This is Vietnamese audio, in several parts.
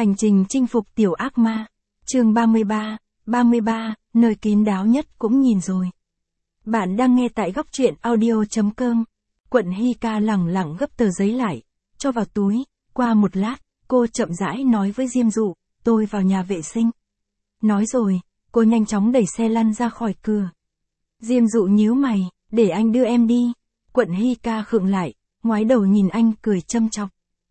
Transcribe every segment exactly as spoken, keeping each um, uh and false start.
Hành trình chinh phục tiểu ác ma. Chương ba mươi ba, ba mươi ba, nơi kín đáo nhất cũng nhìn rồi. Bạn đang nghe tại góc truyện audio chấm com. Quận Hy Ca lẳng lặng gấp tờ giấy lại, cho vào túi. Qua một lát, cô chậm rãi nói với Diêm Dụ, tôi vào nhà vệ sinh. Nói rồi, cô nhanh chóng đẩy xe lăn ra khỏi cửa. Diêm Dụ nhíu mày, để anh đưa em đi. Quận Hy Ca khựng lại, ngoái đầu nhìn anh cười châm chọc.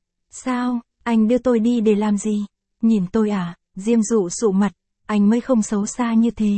Sao, anh đưa tôi đi để làm gì? Nhìn tôi à? Diêm Dụ sụ mặt, anh mới không xấu xa như thế.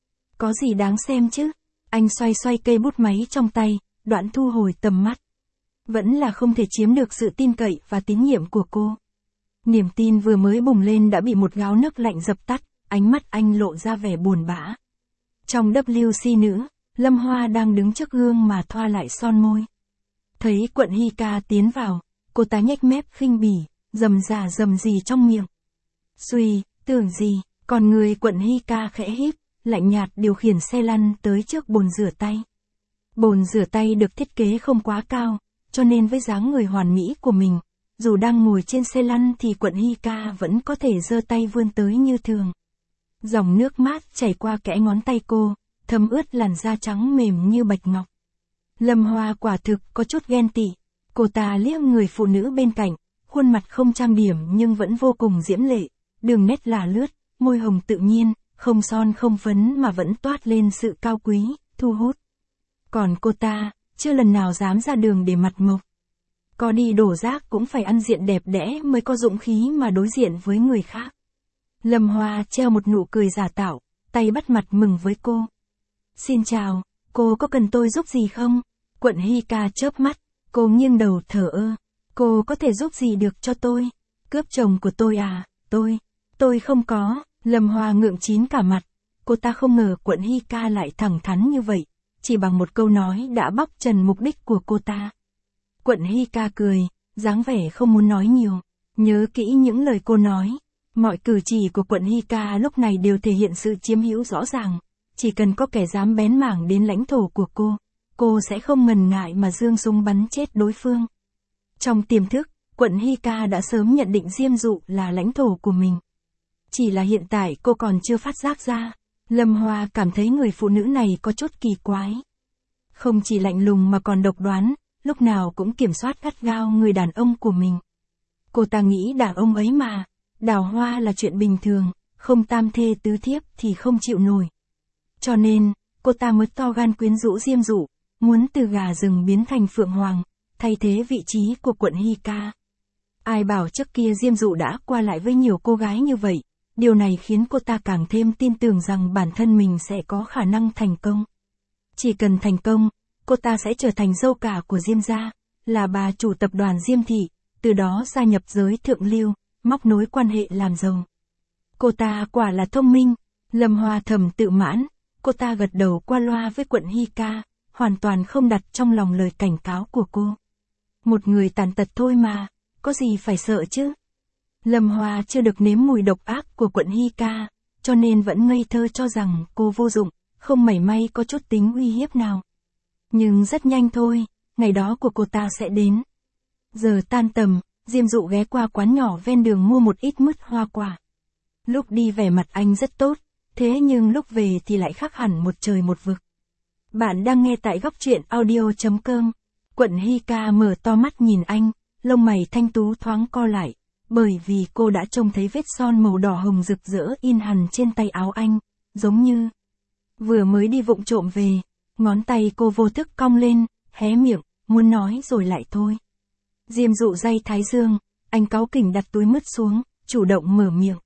Có gì đáng xem chứ? Anh xoay xoay cây bút máy trong tay, đoạn thu hồi tầm mắt. Vẫn là không thể chiếm được sự tin cậy và tín nhiệm của cô. Niềm tin vừa mới bùng lên đã bị một gáo nước lạnh dập tắt, ánh mắt anh lộ ra vẻ buồn bã. Trong vê xê nữ, Lâm Hoa đang đứng trước gương mà thoa lại son môi. Thấy Quận Hy Ca tiến vào, cô ta nhếch mép khinh bỉ, rầm rà rầm rì trong miệng. Suy, tưởng gì, còn người Quận Hy Ca khẽ híp, lạnh nhạt điều khiển xe lăn tới trước bồn rửa tay. Bồn rửa tay được thiết kế không quá cao, cho nên với dáng người hoàn mỹ của mình, dù đang ngồi trên xe lăn thì Quận Hy Ca vẫn có thể giơ tay vươn tới như thường. Dòng nước mát chảy qua kẽ ngón tay cô, thấm ướt làn da trắng mềm như bạch ngọc. Lâm Hoa quả thực có chút ghen tị. Cô ta liếc người phụ nữ bên cạnh, khuôn mặt không trang điểm nhưng vẫn vô cùng diễm lệ, đường nét là lướt, môi hồng tự nhiên, không son không phấn mà vẫn toát lên sự cao quý, thu hút. Còn cô ta, chưa lần nào dám ra đường để mặt mộc. Có đi đổ rác cũng phải ăn diện đẹp đẽ mới có dũng khí mà đối diện với người khác. Lâm Hoa treo một nụ cười giả tạo, tay bắt mặt mừng với cô. Xin chào, cô có cần tôi giúp gì không? Quận Hy Ca chớp mắt, cô nghiêng đầu thở ơ. Cô có thể giúp gì được cho tôi? Cướp chồng của tôi à? Tôi, tôi không có. Lâm Hoa ngượng chín cả mặt. Cô ta không ngờ Quận Hy Ca lại thẳng thắn như vậy. Chỉ bằng một câu nói đã bóc trần mục đích của cô ta. Quận Hy Ca cười, dáng vẻ không muốn nói nhiều. Nhớ kỹ những lời cô nói. Mọi cử chỉ của Quận Hy Ca lúc này đều thể hiện sự chiếm hữu rõ ràng. Chỉ cần có kẻ dám bén mảng đến lãnh thổ của cô, cô sẽ không ngần ngại mà giương súng bắn chết đối phương. Trong tiềm thức, Quận Hy Ca đã sớm nhận định Diêm Dụ là lãnh thổ của mình. Chỉ là hiện tại cô còn chưa phát giác ra. Lâm Hoa cảm thấy người phụ nữ này có chút kỳ quái. Không chỉ lạnh lùng mà còn độc đoán, lúc nào cũng kiểm soát gắt gao người đàn ông của mình. Cô ta nghĩ đàn ông ấy mà, đào hoa là chuyện bình thường, không tam thê tứ thiếp thì không chịu nổi. Cho nên, cô ta mới to gan quyến rũ Diêm Dụ, muốn từ gà rừng biến thành phượng hoàng, thay thế vị trí của Quận Hy Ca. Ai bảo trước kia Diêm Dụ đã qua lại với nhiều cô gái như vậy, điều này khiến cô ta càng thêm tin tưởng rằng bản thân mình sẽ có khả năng thành công. Chỉ cần thành công, cô ta sẽ trở thành dâu cả của Diêm gia, là bà chủ tập đoàn Diêm Thị, từ đó gia nhập giới thượng lưu, móc nối quan hệ làm giàu. Cô ta quả là thông minh. Lâm Hoa thầm tự mãn. Cô ta gật đầu qua loa với Quận Hy Ca, hoàn toàn không đặt trong lòng lời cảnh cáo của cô. Một người tàn tật thôi mà, có gì phải sợ chứ? Lâm Hoa chưa được nếm mùi độc ác của Quận Hy Ca, cho nên vẫn ngây thơ cho rằng cô vô dụng, không mảy may có chút tính uy hiếp nào. Nhưng rất nhanh thôi, ngày đó của cô ta sẽ đến. Giờ tan tầm, Diêm Dụ ghé qua quán nhỏ ven đường mua một ít mứt hoa quả. Lúc đi vẻ mặt anh rất tốt, thế nhưng lúc về thì lại khác hẳn một trời một vực. Bạn đang nghe tại góc truyện audio chấm com. Quận Hy Ca mở to mắt nhìn anh, lông mày thanh tú thoáng co lại, bởi vì cô đã trông thấy vết son màu đỏ hồng rực rỡ in hằn trên tay áo anh, giống như vừa mới đi vụng trộm về. Ngón tay cô vô thức cong lên, hé miệng, muốn nói rồi lại thôi. Diêm Dụ day thái dương, anh cáu kỉnh đặt túi mứt xuống, chủ động mở miệng.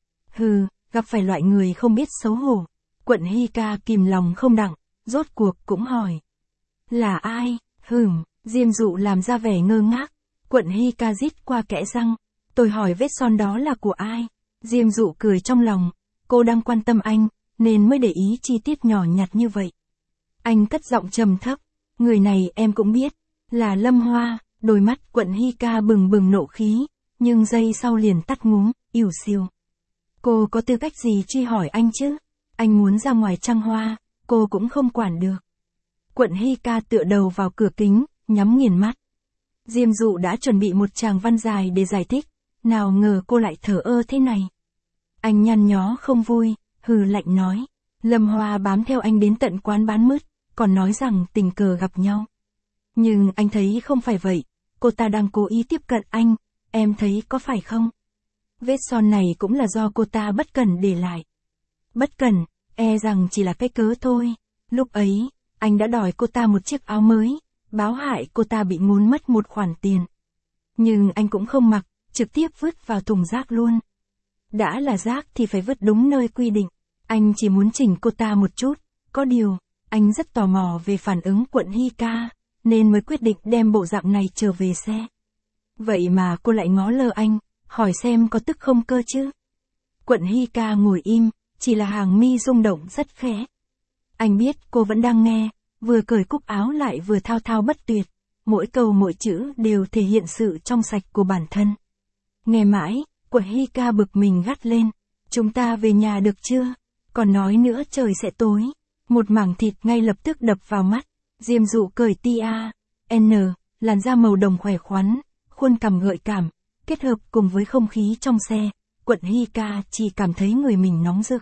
Hừ, gặp phải loại người không biết xấu hổ. Quận Hy Ca kìm lòng không đặng, rốt cuộc cũng hỏi. Là ai? Hừm, Diêm Dụ làm ra vẻ ngơ ngác. Quận Hy Ca rít qua kẽ răng. Tôi hỏi vết son đó là của ai? Diêm Dụ cười trong lòng. Cô đang quan tâm anh, nên mới để ý chi tiết nhỏ nhặt như vậy. Anh cất giọng trầm thấp. Người này em cũng biết, là Lâm Hoa. Đôi mắt Quận Hy Ca bừng bừng nộ khí, nhưng giây sau liền tắt ngúm, ỉu xìu. Cô có tư cách gì truy hỏi anh chứ? Anh muốn ra ngoài trăng hoa, cô cũng không quản được. Quận Hy Ca tựa đầu vào cửa kính, nhắm nghiền mắt. Diêm Dụ đã chuẩn bị một tràng văn dài để giải thích, nào ngờ cô lại thờ ơ thế này. Anh nhăn nhó không vui, hừ lạnh nói. Lâm Hoa bám theo anh đến tận quán bán mứt, còn nói rằng tình cờ gặp nhau. Nhưng anh thấy không phải vậy, cô ta đang cố ý tiếp cận anh, em thấy có phải không? Vết son này cũng là do cô ta bất cẩn để lại. Bất cẩn, e rằng chỉ là cái cớ thôi. Lúc ấy, anh đã đòi cô ta một chiếc áo mới, báo hại cô ta bị ngốn mất một khoản tiền. Nhưng anh cũng không mặc, trực tiếp vứt vào thùng rác luôn. Đã là rác thì phải vứt đúng nơi quy định. Anh chỉ muốn chỉnh cô ta một chút, có điều, anh rất tò mò về phản ứng Quận Hy Ca, nên mới quyết định đem bộ dạng này trở về xe. Vậy mà cô lại ngó lơ anh, hỏi xem có tức không cơ chứ. Quận Hy Ca ngồi im, chỉ là hàng mi rung động rất khẽ. Anh biết cô vẫn đang nghe, vừa cởi cúc áo lại vừa thao thao bất tuyệt, mỗi câu mỗi chữ đều thể hiện sự trong sạch của bản thân. Nghe mãi, Quận Hy Ca bực mình gắt lên, chúng ta về nhà được chưa? Còn nói nữa trời sẽ tối. Một mảng thịt ngay lập tức đập vào mắt. Diêm Dụ cởi ti a, N, làn da màu đồng khỏe khoắn, khuôn cằm gợi cảm, kết hợp cùng với không khí trong xe, Quận Hy Ca chỉ cảm thấy người mình nóng rực.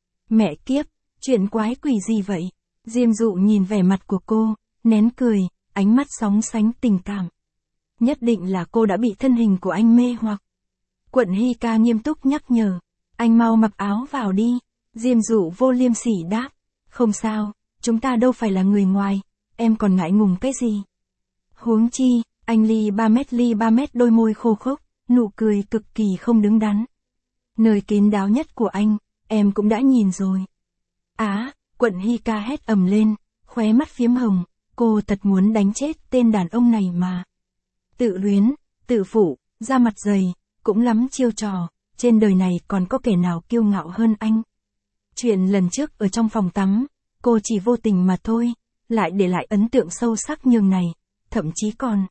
Mẹ kiếp, chuyện quái quỷ gì vậy? Diêm Dụ nhìn vẻ mặt của cô, nén cười, ánh mắt sóng sánh tình cảm. Nhất định là cô đã bị thân hình của anh mê hoặc. Quận Hy Ca nghiêm túc nhắc nhở, anh mau mặc áo vào đi. Diêm Dụ vô liêm sỉ đáp, không sao, chúng ta đâu phải là người ngoài, em còn ngại ngùng cái gì. Huống chi, anh ly ba mét ly ba mét đôi môi khô khốc, nụ cười cực kỳ không đứng đắn. Nơi kín đáo nhất của anh, em cũng đã nhìn rồi. Á, Quận Hy Ca hét ầm lên, khóe mắt phiếm hồng, cô thật muốn đánh chết tên đàn ông này mà. Tự luyến, tự phụ, da mặt dày, cũng lắm chiêu trò, trên đời này còn có kẻ nào kiêu ngạo hơn anh. Chuyện lần trước ở trong phòng tắm, cô chỉ vô tình mà thôi, lại để lại ấn tượng sâu sắc nhường này, thậm chí còn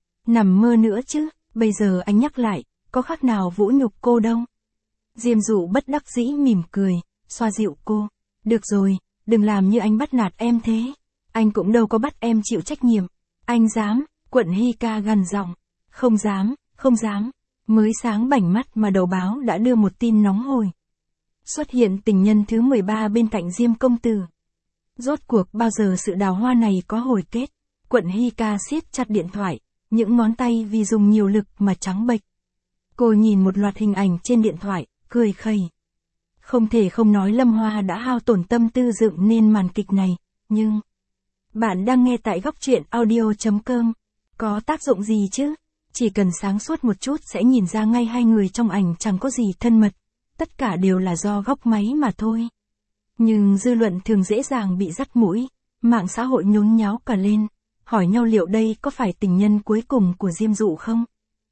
nằm mơ nữa chứ, bây giờ anh nhắc lại, có khác nào vũ nhục cô đâu. Diêm Dụ bất đắc dĩ mỉm cười, xoa dịu cô, được rồi, đừng làm như anh bắt nạt em thế, anh cũng đâu có bắt em chịu trách nhiệm, anh dám, Quận Hy Ca gằn giọng, không dám, không dám, mới sáng bảnh mắt mà đầu báo đã đưa một tin nóng hổi. Xuất hiện tình nhân thứ mười ba bên cạnh Diêm công tử. Rốt cuộc bao giờ sự đào hoa này có hồi kết? Quận Hy Ca siết chặt điện thoại, những ngón tay vì dùng nhiều lực mà trắng bệch. Cô nhìn một loạt hình ảnh trên điện thoại, cười khẩy. Không thể không nói Lâm Hoa đã hao tổn tâm tư dựng nên màn kịch này, nhưng... Bạn đang nghe tại góc truyện audio chấm com. Có tác dụng gì chứ? Chỉ cần sáng suốt một chút sẽ nhìn ra ngay hai người trong ảnh chẳng có gì thân mật. Tất cả đều là do góc máy mà thôi. Nhưng dư luận thường dễ dàng bị dắt mũi, mạng xã hội nhốn nháo cả lên, hỏi nhau liệu đây có phải tình nhân cuối cùng của Diêm Dụ không?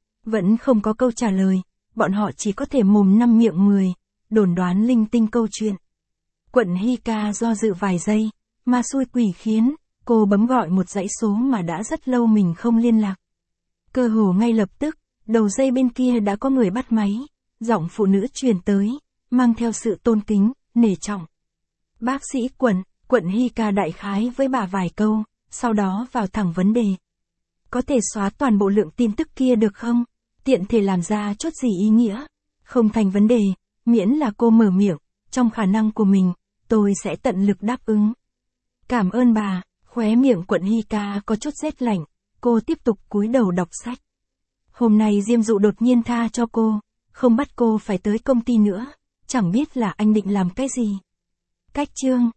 Vẫn không có câu trả lời, bọn họ chỉ có thể mồm năm miệng mười, đồn đoán linh tinh câu chuyện. Quận Hy Ca do dự vài giây, mà xui quỷ khiến, cô bấm gọi một dãy số mà đã rất lâu mình không liên lạc. Cơ hồ ngay lập tức, đầu dây bên kia đã có người bắt máy. Giọng phụ nữ truyền tới, mang theo sự tôn kính, nể trọng. Bác sĩ Quận, Quận Hy Ca đại khái với bà vài câu, sau đó vào thẳng vấn đề. Có thể xóa toàn bộ lượng tin tức kia được không? Tiện thể làm ra chút gì ý nghĩa? Không thành vấn đề, miễn là cô mở miệng, trong khả năng của mình, tôi sẽ tận lực đáp ứng. Cảm ơn bà, khóe miệng Quận Hy Ca có chút rét lạnh, cô tiếp tục cúi đầu đọc sách. Hôm nay Diêm Dụ đột nhiên tha cho cô. Không bắt cô phải tới công ty nữa, chẳng biết là anh định làm cái gì. Cách chương